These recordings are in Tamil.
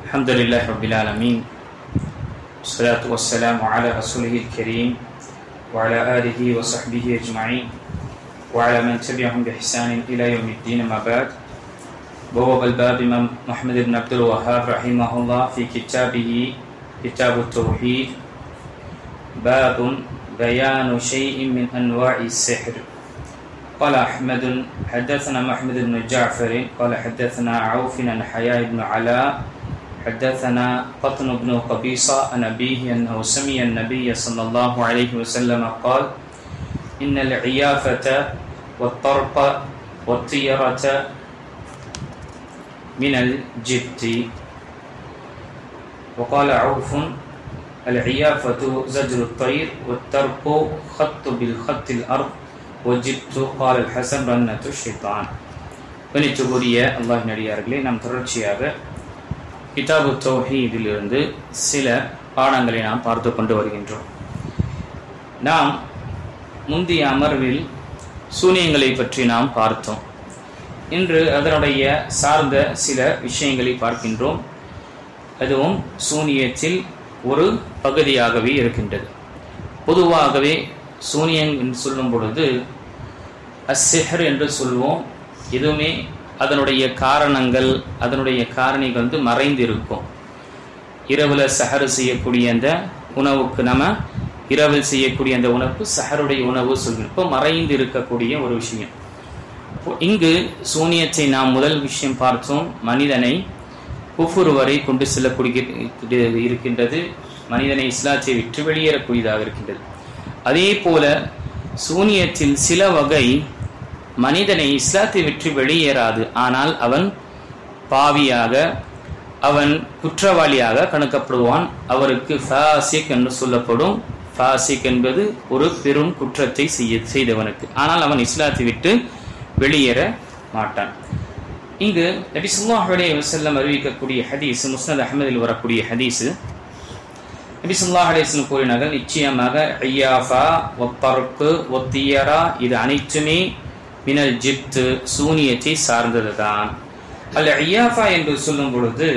الحمد لله رب العالمين والصلاة والسلام على رسوله الكريم وعلى آله وصحبه أجمعين وعلى من تبعهم بإحسان إلى يوم الدين. ما بعد. بواب الباب إمام محمد بن عبد الوهاب رحمه الله في كتابه كتاب التوحيد باب بيان شيء من أنواع السحر. قال أحمد حدثنا محمد بن جعفر قال حدثنا عوف عن حياء بن علاء حدثنا قطن بن قبيصة عن أبيه أنه سمع النبي صلى الله عليه وسلم قال إن العيافة والطرق والطيرة من الجبت. وقال عوف العيافة زجر الطير والطرق خط بالخط الأرض وجبت قال الحسن رنة الشيطان. கணித்துக்குரிய அல்லாஹ்வின் அடியார்களே, நாம் தொடர்ச்சியாக கிதாபு தௌஹீதிலிருந்து சில பாடங்களை நாம் பார்த்து கொண்டு வருகின்றோம். நாம் முந்தைய அமர்வில் சூனியங்களை பற்றி நாம் பார்த்தோம். இன்று அதனுடைய சார்ந்த சில விஷயங்களை பார்க்கின்றோம். அதுவும் சூனியத்தில் ஒரு பகுதியாகவே இருக்கின்றது. பொதுவாகவே சூனியம் என்று சொல்லும் பொழுது அஸ்ஸிஹ்ர் என்று சொல்வோம். எதுவுமே அதனுடைய காரணங்கள், அதனுடைய காரணிகள் மறைந்து இருக்கும். இரவுல சஹர் செய்யக்கூடிய அந்த உணவுக்கு நம்ம இரவில் செய்யக்கூடிய அந்த உணவு சஹருடைய உணவு சொல்கிறோம். இப்போ மறைந்து இருக்கக்கூடிய ஒரு விஷயம். இங்கு சூனியத்தை நாம் முதல் விஷயம் பார்த்தோம். மனிதனை குஃபுர் வரை கொண்டு செல்லக்கூடிய இருக்கின்றது. மனிதனை இஸ்லாத்தை விட்டு வெளியேறக்கூடியதாக இருக்கின்றது. அதே போல சூனியத்தில் சில வகை மனிதனை இஸ்லாத்தை விட்டு வெளியேறாது. ஆனால் அவன் பாவியாக, அவன் குற்றவாளியாக கணக்கப்படுவான். அவருக்கு ஃபாசிக் என்று சொல்லப்படும். ஃபாசிக் என்பது ஒரு பெரும் குற்றத்தை செய்தவனுக்கு. ஆனால் அவன் இஸ்லாத்தை விட்டு வெளியேற மாட்டான். இங்கு நபி ஸல்லல்லாஹு அலைஹி வஸல்லம் அறிவிக்கக்கூடிய ஹதீஸ், முஸ்னத் அஹ்மதில் வரக்கூடிய ஹதீஸ், நபி ஸல்லல்லாஹு அலைஹி வஸல்லம் கூறினார்கள், நிச்சயமாக ஐயாஃபா வத்தர்கு வத்தியரா இது அனைத்துமே மினல் ஜிப்த் சூனியத்தை சார்ந்ததுதான். அல் ஐயாஃபா என்று சொல்லும் பொழுது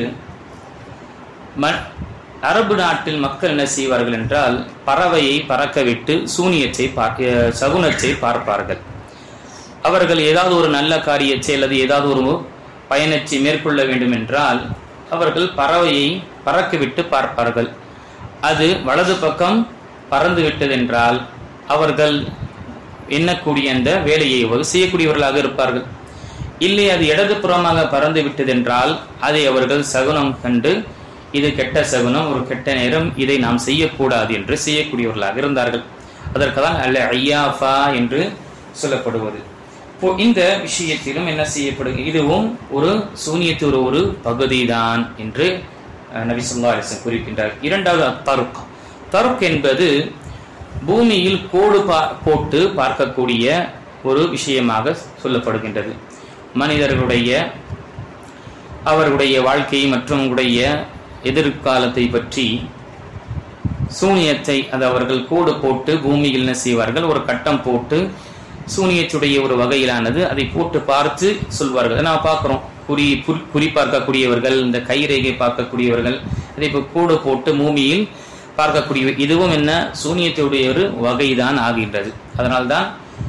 அரபு நாட்டில் மக்கள் என்ன செய்வார்கள் என்றால், பறவையை பறக்கவிட்டு சூனியத்தை சகுனத்தை பார்ப்பார்கள். அவர்கள் ஏதாவது ஒரு நல்ல காரியத்தை அல்லது ஏதாவது ஒரு பயணத்தை மேற்கொள்ள வேண்டும் என்றால் அவர்கள் பறவையை பறக்கவிட்டு பார்ப்பார்கள். அது வலது பக்கம் பறந்து விட்டதென்றால் அவர்கள் எண்ணக்கூடிய அந்த வேலையை செய்யக்கூடியவர்களாக இருப்பார்கள். இல்லை, அது இடது புறமாக பறந்து விட்டதென்றால் அதை அவர்கள் சகுனம் கண்டு இது கெட்ட சகுனம், ஒரு கெட்ட நேரம், இதை நாம் செய்யக்கூடாது என்று செய்யக்கூடியவர்களாக இருந்தார்கள். அதற்குதான் அல் ஐயாஃபா என்று சொல்லப்படுவது. இந்த விஷயத்திலும் என்ன செய்யப்படுகிறது, இதுவும் ஒரு சூனியத்தின் ஒரு பகுதிதான் என்று நபி ஸல்லல்லாஹு அலைஹி வஸல்லம் குறிப்பிட்டார். இரண்டாவது தர்க். தர்க் என்பது பூமியில் கோடு போட்டு பார்க்கக்கூடிய ஒரு விஷயமாக சொல்லப்படுகின்றது. மனிதர்களுடைய அவர்களுடைய வாழ்க்கை மற்றும் எதிர்காலத்தை பற்றி சூனியத்தை அது அவர்கள் கோடு போட்டு பூமியில் என்ன செய்வார்கள், ஒரு கட்டம் போட்டு சூனியத்துடைய ஒரு வகையிலானது அதை போட்டு பார்த்து சொல்வார்கள். நான் பார்க்கிறோம், குறி பார்க்கக்கூடியவர்கள், இந்த கைரேகை பார்க்கக்கூடியவர்கள், அதை இப்போ கூடு போட்டு பூமியில் பார்க்கக்கூடிய இதுவும் என்ன சூனியத்துடைய ஒரு வகைதான் ஆகின்றது. அதனால்தான்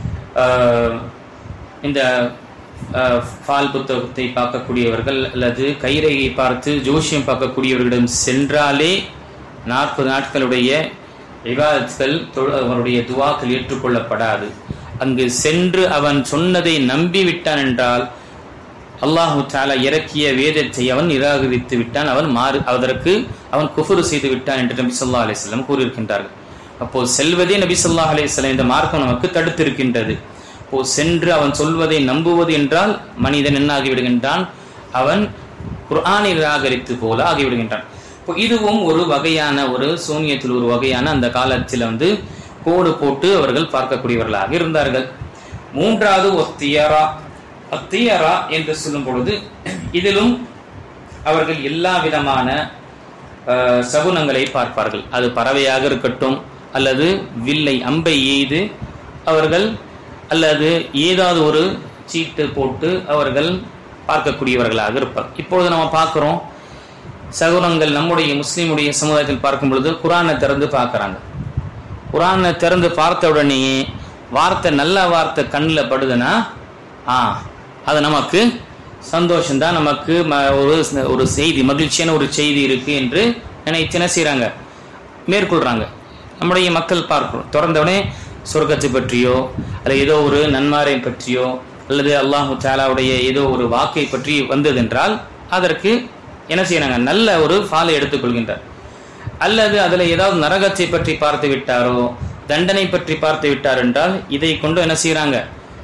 இந்த பால் புத்தகத்தை பார்க்கக்கூடியவர்கள் அல்லது கைரேகை பார்த்து ஜோசியம் பார்க்கக்கூடியவர்களிடம் சென்றாலே 40 நாட்களுடைய இபாதத்கள் அவருடைய துவாக்கள் ஏற்றுக்கொள்ளப்படாது. அங்கு சென்று அவன் சொன்னதை நம்பிவிட்டான் என்றால் அல்லாஹு தஆலா இறக்கிய வேதத்தை அவன் நிராகரித்து விட்டான், அதற்கு அவன் குஃப்ர் செய்து விட்டான் என்று நபி ஸல்லல்லாஹு அலைஹி வஸல்லம் கூறியிருக்கின்றார்கள். அப்போ செல்வதே நபி ஸல்லல்லாஹு அலைஹி வஸல்லம் இந்த மார்க்கம் நமக்கு தடுத்திருக்கின்றது. அப்போ சென்று அவன் சொல்வதை நம்புவது என்றால் மனிதன் என்ன ஆகிவிடுகின்றான், அவன் குர்ஆனை நிராகரித்து போல ஆகிவிடுகின்றான். இப்போ இதுவும் ஒரு வகையான ஒரு சூனியத்தில் ஒரு வகையான அந்த காலத்தில் கோடு போட்டு அவர்கள் பார்க்கக்கூடியவர்களாக இருந்தார்கள். மூன்றாவது ஒத்தியரா. அத்தியரா என்று சொல்லும் பொழுது இதிலும் அவர்கள் எல்லா விதமான சகுனங்களை பார்ப்பார்கள். அது பறவையாக இருக்கட்டும் அல்லது வில்லை அம்பை எய்து அவர்கள் அல்லது ஏதாவது ஒரு சீட்டு போட்டு அவர்கள் பார்க்கக்கூடியவர்களாக இருப்பார். இப்பொழுது நம்ம பார்க்கிறோம், சகோதரங்கள் நம்முடைய முஸ்லீமுடைய சமுதாயத்தில் பார்க்கும் பொழுது குர்ஆனை திறந்து பார்க்கறாங்க. குர்ஆனை திறந்து பார்த்த உடனே வார்த்தை நல்ல வார்த்தை கண்ணில் படுதுன்னா அது நமக்கு சந்தோஷம்தான், நமக்கு ஒரு செய்தி, மகிழ்ச்சியான ஒரு செய்தி இருக்கு என்று நினைத்து என்ன செய்யறாங்க, மேற்கொள்றாங்க. நம்முடைய மக்கள் பார்க்கிறோம், திறந்தவுடனே சொர்க்கத்தை பற்றியோ அல்லது ஏதோ ஒரு நன்மாரை பற்றியோ அல்லது அல்லாஹு தஆலாவுடைய ஏதோ ஒரு வாக்கை பற்றி வந்ததென்றால் அதற்கு என்ன செய்யறாங்க, நல்ல ஒரு ஃபாலை எடுத்துக்கொள்கின்றார். அல்லது அதுல ஏதாவது நரகத்தை பற்றி பார்த்து விட்டாரோ தண்டனை பற்றி பார்த்து விட்டார் என்றால் இதை கொண்டு என்ன செய்யறாங்க,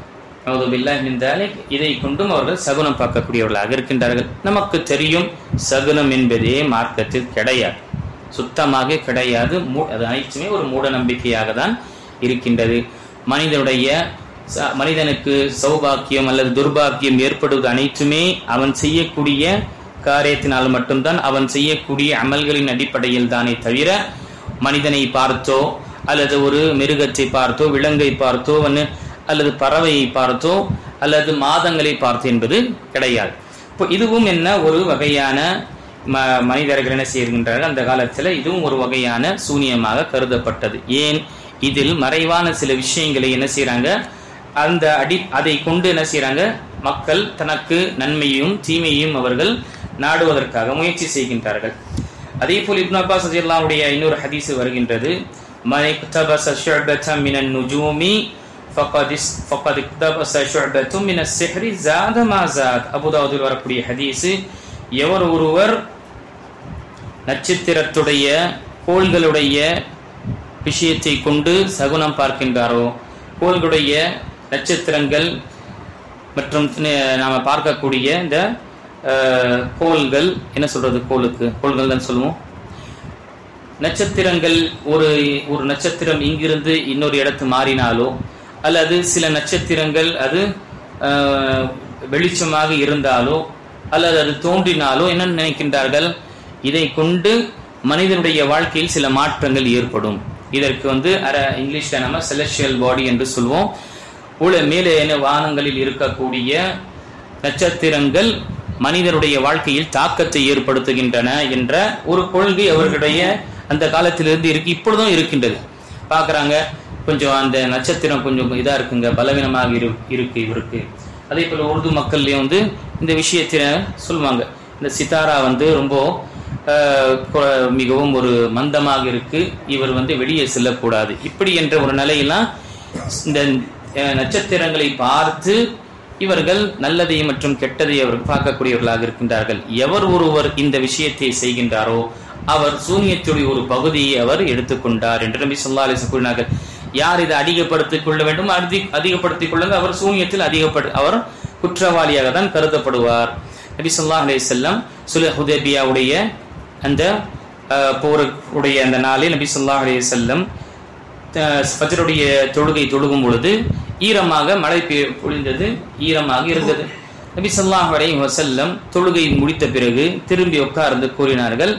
இதை கொண்டும் அவர்கள் சகுனம் பார்க்கக்கூடியவர்களாக இருக்கின்றார்கள். நமக்கு தெரியும் சகுனம் என்பதே மார்க்கத்தில் கிடையாது, சுத்தமாக கிடையாது. அது அனைத்துமே ஒரு மூட நம்பிக்கையாக தான் இருக்கின்றது. மனிதனுக்கு சௌபாக்கியம் அல்லது துர்பாக்கியம் ஏற்படுவது அனைத்துமே அவன் செய்யக்கூடிய காரியத்தினால் மட்டும்தான், அவன் செய்யக்கூடிய அமல்களின் அடிப்படையில் தானே தவிர மனிதனை பார்த்தோ அல்லது ஒரு மிருகத்தை பார்த்தோ விலங்கை பார்த்தோ அல்லது பறவையை பார்த்தோ அல்லது மாதங்களை பார்த்தோ என்பது கிடையாது. இப்போ இதுவும் என்ன ஒரு வகையான மனிதர்கள் என்ன செய்கின்றார்கள், அந்த காலத்தில் இதுவும் ஒரு வகையான சூனியமாக கருதப்பட்டது. ஏன், இதில் மறைவான சில விஷயங்களை என்ன செய்யறாங்க, அதை கொண்டு என்ன செய்யறாங்க, மக்கள் தனக்கு நன்மையும் தீமையும் அவர்கள் நாடுவதற்காக முயற்சி செய்கின்றார்கள். அதே போல் இப்னு அப்பாஸ் ரலியல்லாஹுடைய இன்னொரு ஹதீஸ் வருகின்றது, மனிக்தபஸ ஷுஅபத்தன் மினன் நுஜூமி ஃபகத் இக்தபஸ ஷுஅபத்துன் மினஸ் ஸிஹ்ரி ஸாத மா ஸாத். அபூ தாவூதில் வரக்கூடிய ஹதீஸ், எவர் ஒருவர் நட்சத்திரத்துடைய கோள்களுடைய விஷயத்தை கொண்டு சகுனம் பார்க்கின்றாரோ, கோள்களுடைய நட்சத்திரங்கள் மற்றும் நாம பார்க்கக்கூடிய இந்த கோள்கள், என்ன சொல்றது, கோள்கள் தான் சொல்லுவோம். நட்சத்திரங்கள் ஒரு நட்சத்திரம் இங்கிருந்து இன்னொரு இடத்து மாறினாலோ அல்லது சில நட்சத்திரங்கள் அது வெளிச்சமாக இருந்தாலோ அல்லது அது தோன்றினாலோ என்ன நினைக்கின்றார்கள், இதை கொண்டு மனிதனுடைய வாழ்க்கையில் சில மாற்றங்கள் ஏற்படும். இதற்கு இங்கிலீஷ்ல நம்ம செலஸ்டியல் பாடி என்று சொல்வோம். மேலே வானங்களில் இருக்கக்கூடிய நட்சத்திரங்கள் மனிதனுடைய வாழ்க்கையில் தாக்கத்தை ஏற்படுத்துகின்றன என்ற ஒரு கொள்கை அவர்களுடைய அந்த காலத்திலிருந்து இருக்கு, இப்பொழுதும் இருக்கின்றது. பார்க்கறாங்க, கொஞ்சம் அந்த நட்சத்திரம் கொஞ்சம் இதா இருக்குங்க, பலவீனமாக இருக்கு இவருக்கு. அதே போல உருது மக்கள்லயும் இந்த விஷயத்தில சொல்லுவாங்க, இந்த சித்தாரா ரொம்ப மிகவும் ஒரு மந்தமாக இருக்கு, இவர் வெளியே செல்லக்கூடாது, இப்படி என்ற ஒரு நிலையெல்லாம் இந்த நட்சத்திரங்களை பார்த்து இவர்கள் நல்லதை மற்றும் கெட்டதை அவர்கள் பார்க்கக்கூடியவர்களாக இருக்கின்றார்கள். எவர் ஒருவர் இந்த விஷயத்தை செய்கின்றாரோ அவர் சூனியத்துடைய ஒரு பகுதியை அவர் எடுத்துக்கொண்டார் என்று நபி ஸல்லல்லாஹு அலைஹி வஸல்லம் கூறினார்கள். யார் இதை அதிகப்படுத்திக் கொள்ள வேண்டும், அதிகப்படுத்திக் கொள்ளுங்க, அவர் சூனியத்தில் அவர் குற்றவாளியாக தான் கருதப்படுவார். நபி ஸல்லல்லாஹு அலைஹி வஸல்லம் சுல்ஹ் ஹுதைபியாவுடைய அந்த போருடைய அந்த நாளில் நபி ஸல்லல்லாஹு அலைஹி வஸல்லம் ஃபஜ்ருடைய தொழுகை தொழுகும் பொழுது ஈரமாக மழை பொழிந்தது, ஈரமாக இருந்தது. நபி ஸல்லல்லாஹு அலைஹி வஸல்லம் தொழுகை முடித்த பிறகு திரும்பி உட்கார்ந்து கூறினார்கள்,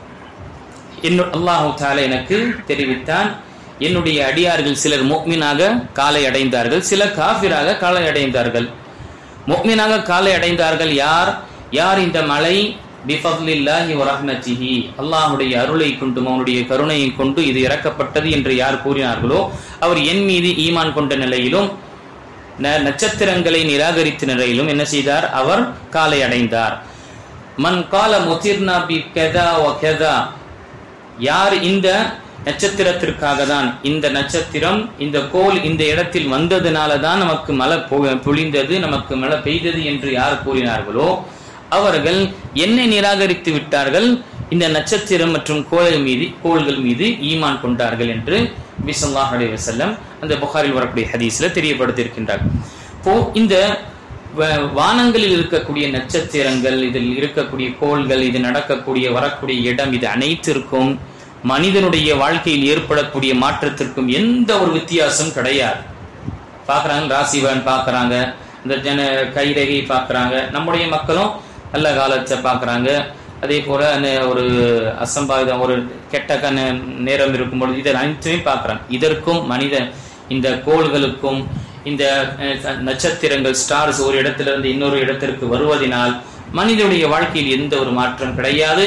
அல்லாஹு தஆலா எனக்கு தெரிவித்தான், என்னுடைய அடியார்கள் சிலர் முஃமினாக காலை அடைந்தார்கள், சிலர் காஃபிராக காலை அடைந்தார்கள். முஃமினாக காலை அடைந்தார்கள் யார் இந்த மழை பிஃபத்லில்லாஹி வ ரஹ்மத்திஹி, அல்லாஹ்வுடைய அருளை கொண்டும் அவனுடைய கருணையை கொண்டு இது இறக்கப்பட்டது என்று யார் கூறினார்களோ அவர் என் மீது ஈமான் கொண்ட நிலையிலும் நட்சத்திரங்களை நிராகரித்த நிலையிலும் என்ன செய்தார், அவர் காலை அடைந்தார். மன் கால முதிர்னா பி கதா வ கதா, யார் இந்த நட்சத்திரத்திற்காக தான், இந்த நட்சத்திரம் இந்த கோல் இந்த இடத்தில் வந்ததுனால தான் நமக்கு மழை பொழிந்தது, நமக்கு மழை பெய்தது என்று யார் கூறினார்களோ அவர்கள் என்னை நிராகரித்து விட்டார்கள், இந்த நட்சத்திரம் மற்றும் கோள்கள் மீது ஈமான் கொண்டார்கள் என்று நபி ஸல்லல்லாஹு அலைஹி வஸல்லம் அந்த புகாரில் வரக்கூடிய ஹதீஸ்ல தெரியப்படுத்தியிருக்கின்றார். இப்போ இந்த வானங்களில் இருக்கக்கூடிய நட்சத்திரங்கள், இதில் இருக்கக்கூடிய கோள்கள், இது நடக்கக்கூடிய வரக்கூடிய இடம், இது அனைத்திற்கும் மனிதனுடைய வாழ்க்கையில் ஏற்படக்கூடிய மாற்றத்திற்கும் எந்த ஒரு வித்தியாசம் கிடையாது. பார்க்கறாங்க, ராசிபலன் பார்க்கறாங்க, இந்த கைரேகை பார்க்கறாங்க, நம்முடைய மக்களும் நல்ல காலத்தை பார்க்கறாங்க. அதே போல ஒரு அசம்பாவிதம், ஒரு கெட்ட நேரம் இருக்கும்பொழுது இதை அனைத்துமே பார்க்கறாங்க. இதற்கும் இந்த கோள்களுக்கும் இந்த நட்சத்திரங்கள் ஸ்டார்ஸ் ஒரு இடத்திலிருந்து இன்னொரு இடத்திற்கு வருவதனால் மனிதனுடைய வாழ்க்கையில் எந்த ஒரு மாற்றம் கிடையாது.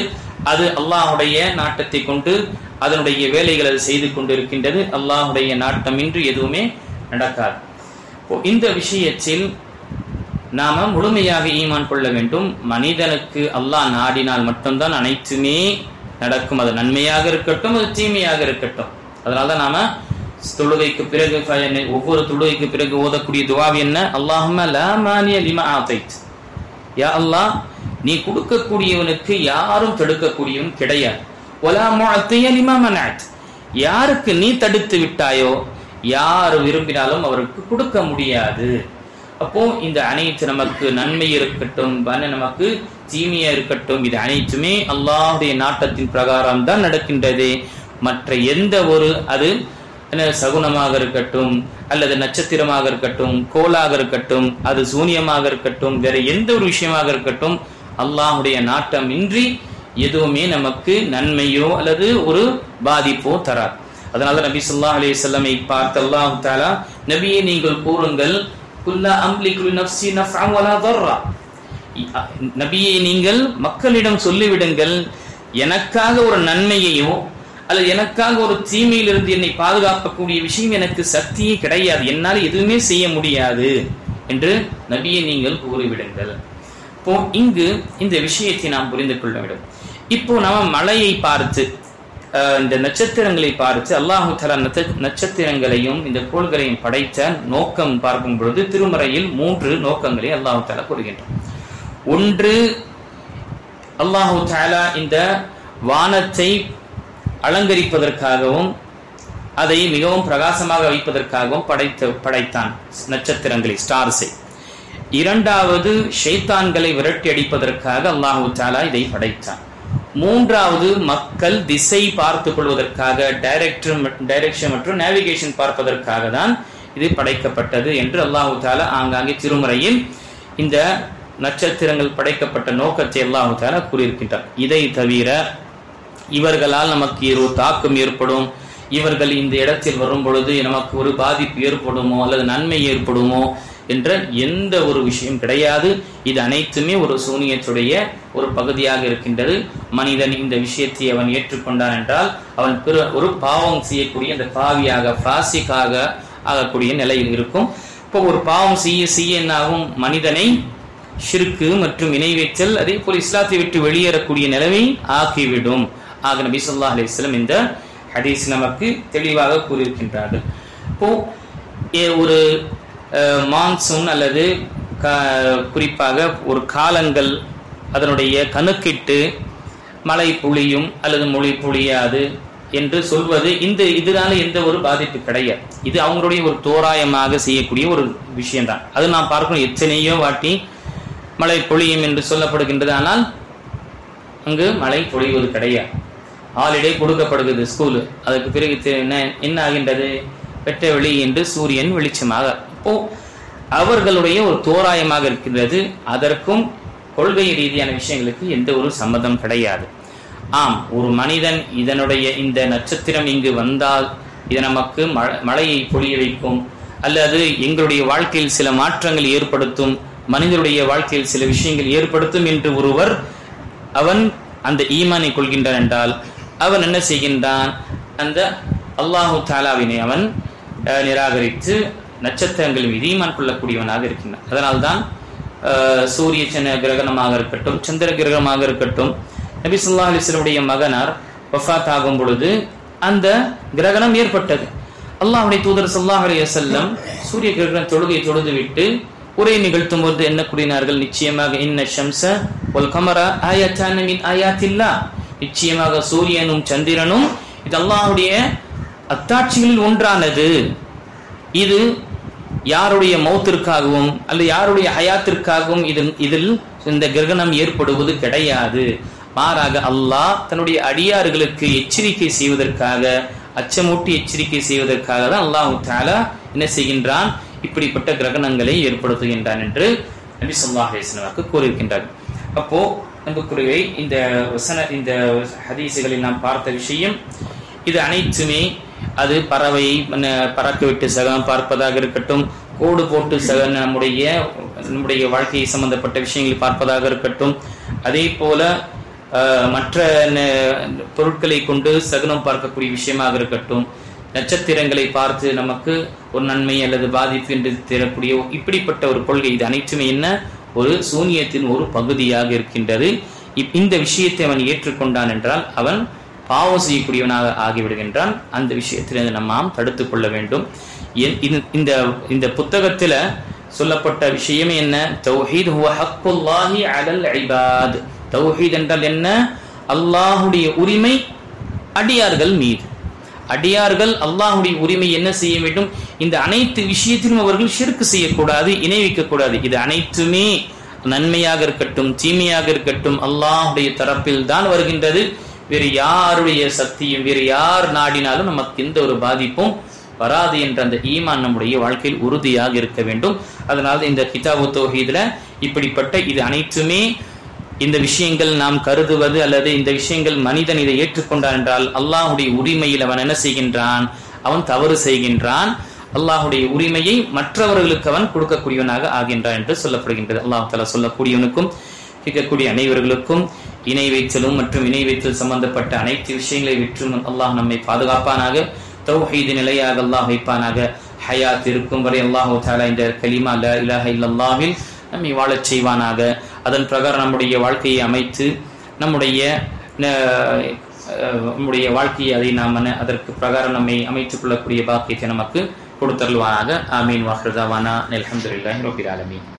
அது அல்லாஹுடைய நாட்டத்தை கொண்டு அதனுடைய வேலைகளை செய்து கொண்டிருக்கின்றது. அல்லாஹுடைய நாட்டமின்றி எதுவுமே நடக்காது. இந்த விஷயத்தில் நாம முழுமையாக ஈமான் கொள்ள வேண்டும். மனிதனுக்கு அல்லாஹ் நாடினால் மட்டும்தான் அனைத்துமே நடக்கும். அது நன்மையாக இருக்கட்டும், அது தீமையாக இருக்கட்டும். அதனால்தான் நாம தொழுகைக்கு பிறகு ஒவ்வொரு தொழுகைக்கு பிறகு ஓதக்கூடிய துஆ என்ன? அல்லாஹும்ம லா மானிய லிமா ஆதைத், யா அல்லாஹ் நீ கொடுக்கக்கூடியவனுக்கு யாரும் தடுக்கக்கூடியவன் கிடையாது. வலா முஅத்திய லிமா மனஅத், யாருக்கு நீ தடுத்து விட்டாயோ யார் விரும்பினாலும் அவருக்கு கொடுக்க முடியாது. அப்போ இந்த அனைத்து நமக்கு நன்மை இருக்கட்டும், நமக்கு தீமையா இருக்கட்டும், இது அனைத்துமே அல்லாஹ்வுடைய நாட்டத்தின் பிரகாரம் தான் நடக்கின்றது. மற்ற எந்த ஒரு அது சகுனமாக இருக்கட்டும், அல்லது நட்சத்திரமாக இருக்கட்டும், கோலாக இருக்கட்டும், அது சூனியமாக இருக்கட்டும், வேற எந்த ஒரு விஷயமாக இருக்கட்டும், அல்லாஹ்வுடைய நாட்டம் இன்றி எதுவுமே நமக்கு நன்மையோ அல்லது ஒரு பாதிப்போ தராது. அதனால நபி ஸல்லல்லாஹு அலைஹி வஸல்லம் பார்த்து அல்லாஹ் தஆலா, நபியே நீங்கள் கூறுங்கள், குல்லா அம்லிகு நஃப்ஸி நஃபஅன் வலா தர்ரா, நபியே நீங்கள் மக்களிடம் சொல்லிவிடுங்கள், எனக்காக ஒரு நன்மையையோ அல்லது எனக்காக ஒரு தீமையிலிருந்து என்னை பாதுகாக்கக்கூடிய விஷயம் எனக்கு சக்தியே கிடையாது, என்னால் எதுவுமே செய்ய முடியாது என்று நபியை நீங்கள் கூறிவிடுங்கள். இப்போ இங்கு இந்த விஷயத்தை நாம் புரிந்து கொள்ள வேண்டும். இப்போ நாம மலையை பார்த்து இந்த நட்சத்திரங்களை பார்த்து அல்லாஹு தஆலா நட்சத்திரங்களையும் இந்த கோள்களையும் படைத்த நோக்கம் பார்க்கும் பொழுது திருமறையில் 3 நோக்கங்களை அல்லாஹு தஆலா கூறுகின்றார். ஒன்று, அல்லாஹு தஆலா இந்த வானத்தை அலங்கரிப்பதற்காகவும் அதை மிகவும் பிரகாசமாக வைப்பதற்காகவும் படைத்தான் நட்சத்திரங்களை, ஸ்டார்ஸை. இரண்டாவது, ஷைத்தான்களை விரட்டி அடிப்பதற்காக அல்லாஹு தஆலா இதை படைத்தான். மூன்றாவது, மக்கள் திசை பார்த்துக் கொள்வதற்காக, டைரக்ஷன் மற்றும் நேவிகேஷன் பார்ப்பதற்காக தான் இது படைக்கப்பட்டது என்று அல்லாஹு தஆலா ஆங்காங்கே திருமறையில் இந்த நட்சத்திரங்கள் படைக்கப்பட்ட நோக்கத்தை அல்லாஹு தஆலா கூறியிருக்கின்றார். இதை தவிர இவர்களால் நமக்கு ஒரு தாக்கம் ஏற்படும், இவர்கள் இந்த இடத்தில் வரும் பொழுது நமக்கு ஒரு பாதிப்பு ஏற்படுமோ அல்லது நன்மை ஏற்படுமோ என்ற எந்த ஒரு விஷயம் கிடையாது. இது அனைத்துமே ஒரு சூனியத்துடைய ஒரு பகுதியாக இருக்கின்றது. மனிதன் இந்த விஷயத்தை அவன் ஏற்றுக்கொண்டான் என்றால் அவன் ஒரு பாவம் செய்யக்கூடிய அந்த பாவியாக, ஃபாசிக்காக ஆகக்கூடிய நிலையில் இருக்கும். இப்போ ஒரு பாவம் செய்ய என்னாகும்? மனிதனை ஷிர்க்கு மற்றும் இணை வைத்தல், அதே போல் இஸ்லாத்தை விட்டு வெளியேறக்கூடிய நிலைமை ஆக்கிவிடும். ஆக நபி ஸல்லல்லாஹு அலைஹி வஸல்லம் இந்த ஹதீஸ் நமக்கு தெளிவாக கூறியிருக்கின்றார்கள். இப்போ ஒரு மான்சூன் அல்லது குறிப்பாக ஒரு காலங்கள் அதனுடைய கணக்கிட்டு மழை பொழியும் அல்லது மொழி பொழியாது என்று சொல்வது இதனால எந்த ஒரு பாதிப்பு கிடையாது. இது அவங்களுடைய ஒரு தோராயமாக செய்யக்கூடிய ஒரு விஷயம்தான். அது நாம் பார்க்கணும், எத்தனையோ வாட்டி மழை பொழியும் என்று சொல்லப்படுகின்றது, ஆனால் அங்கு மழை பொழிவது கிடையாது. ஹாலிடே கொடுக்கப்படுகிறது ஸ்கூலு, அதுக்கு பிறகு என்ன ஆகின்றது? வெட்ட வெளி என்று சூரியன் வெளிச்சமாக. இப்போ அவர்களுடைய ஒரு தோராயமாக இருக்கின்றது. அதற்கும் கொள்கை ரீதியான விஷயங்களுக்கு எந்த ஒரு சம்மதம் கிடையாது. ஆம், ஒரு மனிதன் இதனுடைய இந்த நட்சத்திரம் இங்கு வந்தால் இது நமக்கு மழையை பொழிய வைக்கும், அல்லது எங்களுடைய வாழ்க்கையில் சில மாற்றங்கள் ஏற்படுத்தும், மனிதனுடைய வாழ்க்கையில் சில விஷயங்கள் ஏற்படுத்தும் என்று ஒருவர் அவன் அந்த ஈமானை கொள்கின்றான் என்றால் அவன் என்ன செய்கின்றான்? அந்த அல்லாஹு தஆலாவினை அவன் நிராகரித்து நட்சத்திரங்கள் மீது ஈமான் கொள்ளக்கூடியவனாக இருக்கின்றான். அதனால்தான் சூரிய கிரகணமாக இருக்கட்டும், சந்திர கிரகணமாக இருக்கட்டும், நபி ஸல்லல்லாஹு அலைஹி வஸல்லம் மகனார் வஃபாத் ஆகும் பொழுது அந்த கிரகணம் ஏற்பட்டது. அல்லாஹ்வுடைய தூதர் ஸல்லல்லாஹு அலைஹி வஸல்லம் சூரிய கிரகண தொழுகை தொழுதுவிட்டு உரை நிகழ்த்தும் போது என்ன கூறினார்கள்? நிச்சயமாக இன்ன ஷம்ஸ வல் கமர ஆயத்தான மின் ஆயாத்தில்லாஹ், நிச்சயமாக சூரியனும் சந்திரனும் இது அல்லாஹ்வுடைய அத்தாட்சிகளில் ஒன்றானது. இது யாருடைய மௌத்திற்காகவும் அல்லது யாருடைய ஹயாத்திற்காகவும் இதில் இந்த கிரகணம் ஏற்படுவது கிடையாது. மாறாக அல்லாஹ் தன்னுடைய அடியார்களுக்கு எச்சரிக்கை செய்வதற்காக, அச்சமூட்டி எச்சரிக்கை செய்வதற்காக தான் அல்லாஹ் தஆலா என்ன செய்கின்றான்? இப்படிப்பட்ட கிரகணங்களை ஏற்படுத்துகின்றான் என்று நபி ஸல்லல்லாஹு அலைஹி வஸல்லம் கூறியிருக்கின்றார். அப்போ அன்புக்குரியவை, இந்த ஹதீசுகளில் நாம் பார்த்த விஷயம் இது அனைத்துமே அது பறவை பறக்க விட்டு சகம் பார்ப்பதாக இருக்கட்டும், கோடு போட்டு நம்முடைய வாழ்க்கையை சம்பந்தப்பட்ட விஷயங்களை பார்ப்பதாக இருக்கட்டும், அதே போல மற்ற பொருட்களை கொண்டு சகுனம் பார்க்கக்கூடிய விஷயமாக இருக்கட்டும், நட்சத்திரங்களை பார்த்து நமக்கு ஒரு நன்மை அல்லது பாதிப்பு என்று தரக்கூடிய இப்படிப்பட்ட ஒரு கொள்கை, இது அனைத்துமே என்ன, ஒரு சூனியத்தின் ஒரு பகுதியாக இருக்கின்றது. இந்த விஷயத்தை அவன் ஏற்றுக்கொண்டான் என்றால் அவன் பாவம் செய்யக்கூடியவனாக ஆகிவிடுகின்றான். அந்த விஷயத்திலிருந்து நாம் தடுத்துக் கொள்ள வேண்டும். இந்த புத்தகத்துல சொல்லப்பட்ட விஷயமே என்ன, தௌஹீத் ஹுவ ஹக்குல்லாஹி அலல் இபாத். தௌஹீத் என்றால் என்ன, அல்லாஹுடைய உரிமை அடியார்கள் மீது. அடியார்கள் அல்லாஹுடைய உரிமை என்ன செய்ய வேண்டும், இந்த அனைத்து விஷயத்திலும் அவர்கள் ஷிர்க் செய்யக்கூடாது, இணை வைக்கக்கூடாது. இது அனைத்துமே நன்மையாக இருக்கட்டும் தீமையாக இருக்கட்டும் அல்லாஹுடைய தரப்பில் தான் வருகின்றது. வேறு யாருடைய சக்தியும் வேறு யார் நாடினாலும் நமக்கு எந்த ஒரு பாதிப்பும் வராது என்ற அந்த ஈமான் நம்முடைய வாழ்க்கையில் உறுதியாக இருக்க வேண்டும். அதனால இந்த கிதாபு தௌஹீதுல இப்படிப்பட்ட இது அனைத்துமே இந்த விஷயங்கள் நாம் கருதுவது அல்லது இந்த விஷயங்கள் மனிதன் இதை ஏற்றுக்கொண்டான் என்றால் அல்லாஹுடைய உரிமையில் அவன் என்ன செய்கின்றான், அவன் தவறு செய்கின்றான். அல்லாஹுடைய உரிமையை மற்றவர்களுக்கு அவன் கொடுக்கக்கூடியவனாக ஆகின்றான் என்று சொல்லப்படுகின்றது. அல்லாஹ் தஆலா சொல்லக்கூடியவனுக்கும் கேட்கக்கூடிய அனைவர்களுக்கும் இணை வைத்தலும் மற்றும் இணை வைத்தல் சம்பந்தப்பட்ட அனைத்து விஷயங்களை விற்றும் அல்லாஹ் நம்மை பாதுகாப்பானாக. தௌஹீது நிலையாக அல்லாஹ் வைப்பானாக. ஹயாத் இருக்கும் வரை அல்லாஹ் தஆலா இந்த கலிமா லா இலாஹ இல்லல்லாஹில் நம்மை வாழச் செய்வானாக. அதன் பிரகாரம் நம்முடைய வாழ்க்கையை அமைத்து நம்முடைய வாழ்க்கையை அதை நாம் அதற்கு பிரகாரம் நம்மை அமைத்துக் கொள்ளக்கூடிய பாக்கியத்தை நமக்கு கொடுத்தருள்வானாக. ஆமீன். வாஹிரு தஅவானா அல்ஹம்துலில்லாஹி ரப்பில் ஆலமீன்.